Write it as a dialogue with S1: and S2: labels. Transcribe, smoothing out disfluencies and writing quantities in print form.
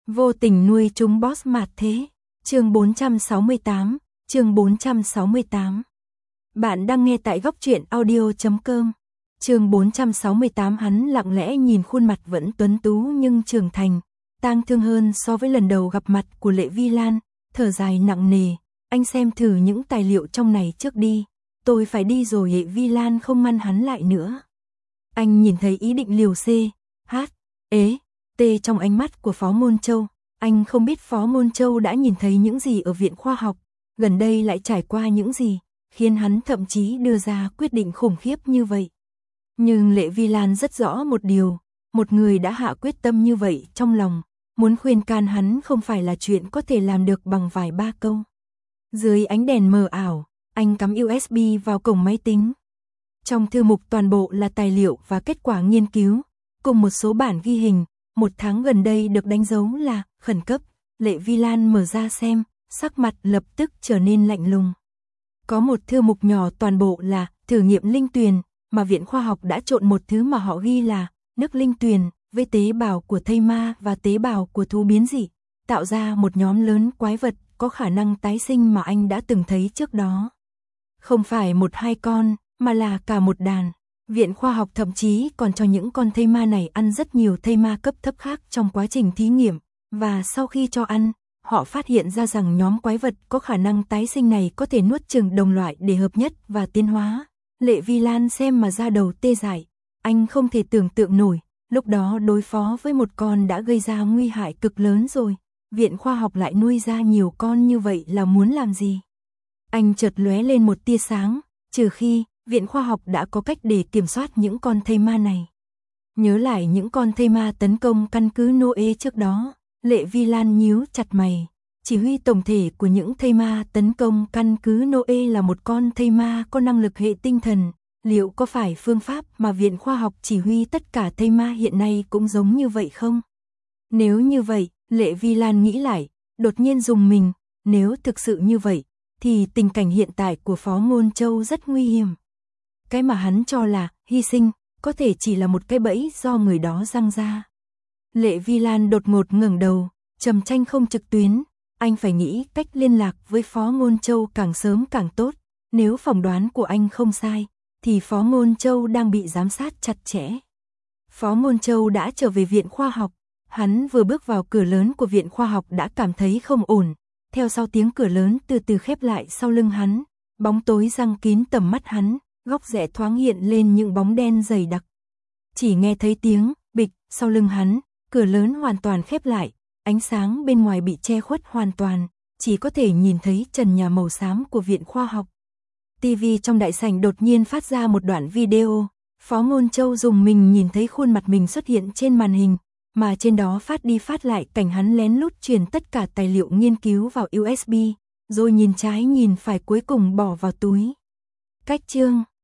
S1: Vô tình nuôi chúng boss mạt thế. Chương 468, chương 468. Bạn đang nghe tại góc truyện audio.com. Chương 468. Hắn lặng lẽ nhìn khuôn mặt vẫn tuấn tú nhưng trưởng thành, tang thương hơn so với lần đầu gặp mặt của Lệ Vi Lan, thở dài nặng nề. Anh xem thử những tài liệu trong này trước đi, tôi phải đi rồi. Lệ Vi Lan không ngăn hắn lại nữa. Anh nhìn thấy ý định liều T trong ánh mắt của Phó Môn Châu. Anh không biết Phó Môn Châu đã nhìn thấy những gì ở viện khoa học, gần đây lại trải qua những gì, khiến hắn thậm chí đưa ra quyết định khủng khiếp như vậy. Nhưng Lệ Vi Lan rất rõ một điều, một người đã hạ quyết tâm như vậy trong lòng, muốn khuyên can hắn không phải là chuyện có thể làm được bằng vài ba câu. Dưới ánh đèn mờ ảo, anh cắm USB vào cổng máy tính. Trong thư mục toàn bộ là tài liệu và kết quả nghiên cứu, cùng một số bản ghi hình, một tháng gần đây được đánh dấu là khẩn cấp. Lệ Vi Lan mở ra xem, sắc mặt lập tức trở nên lạnh lùng. Có một thư mục nhỏ toàn bộ là thử nghiệm linh tuyền, mà viện khoa học đã trộn một thứ mà họ ghi là nước linh tuyền với tế bào của thây ma và tế bào của thú biến dị, tạo ra một nhóm lớn quái vật có khả năng tái sinh mà anh đã từng thấy trước đó. Không phải một hai con, mà là cả một đàn. Viện khoa học thậm chí còn cho những con thây ma này ăn rất nhiều thây ma cấp thấp khác trong quá trình thí nghiệm, và sau khi cho ăn, họ phát hiện ra rằng nhóm quái vật có khả năng tái sinh này có thể nuốt chửng đồng loại để hợp nhất và tiến hóa. Lệ Vi Lan xem mà da đầu tê dại, anh không thể tưởng tượng nổi, lúc đó đối phó với một con đã gây ra nguy hại cực lớn rồi, viện khoa học lại nuôi ra nhiều con như vậy là muốn làm gì? Anh chợt lóe lên một tia sáng, trừ khi viện khoa học đã có cách để kiểm soát những con thây ma này. Nhớ lại những con thây ma tấn công căn cứ Noe trước đó, Lệ Vi Lan nhíu chặt mày. Chỉ huy tổng thể của những thây ma tấn công căn cứ Noe là một con thây ma có năng lực hệ tinh thần. Liệu có phải phương pháp mà viện khoa học chỉ huy tất cả thây ma hiện nay cũng giống như vậy không? Nếu như vậy, Lệ Vi Lan nghĩ lại, đột nhiên rùng mình. Nếu thực sự như vậy, thì tình cảnh hiện tại của Phó Môn Châu rất nguy hiểm. Cái mà hắn cho là hy sinh, có thể chỉ là một cái bẫy do người đó giăng ra. Lệ Vi Lan đột ngột ngẩng đầu, trầm tranh không trực tuyến, anh phải nghĩ cách liên lạc với Phó Môn Châu càng sớm càng tốt. Nếu phỏng đoán của anh không sai, thì Phó Môn Châu đang bị giám sát chặt chẽ. Phó Môn Châu đã trở về viện khoa học, hắn vừa bước vào cửa lớn của viện khoa học đã cảm thấy không ổn. Theo sau tiếng cửa lớn từ từ khép lại sau lưng hắn, bóng tối giăng kín tầm mắt hắn, góc rẽ thoáng hiện lên những bóng đen dày đặc. Chỉ nghe thấy tiếng bịch sau lưng hắn, cửa lớn hoàn toàn khép lại, ánh sáng bên ngoài bị che khuất hoàn toàn, chỉ có thể nhìn thấy trần nhà màu xám của viện khoa học. TV trong đại sảnh đột nhiên phát ra một đoạn video, Phó Môn Châu dùng mình nhìn thấy khuôn mặt mình xuất hiện trên màn hình, mà trên đó phát đi phát lại cảnh hắn lén lút truyền tất cả tài liệu nghiên cứu vào USB, rồi nhìn trái nhìn phải cuối cùng bỏ vào túi. Cách chương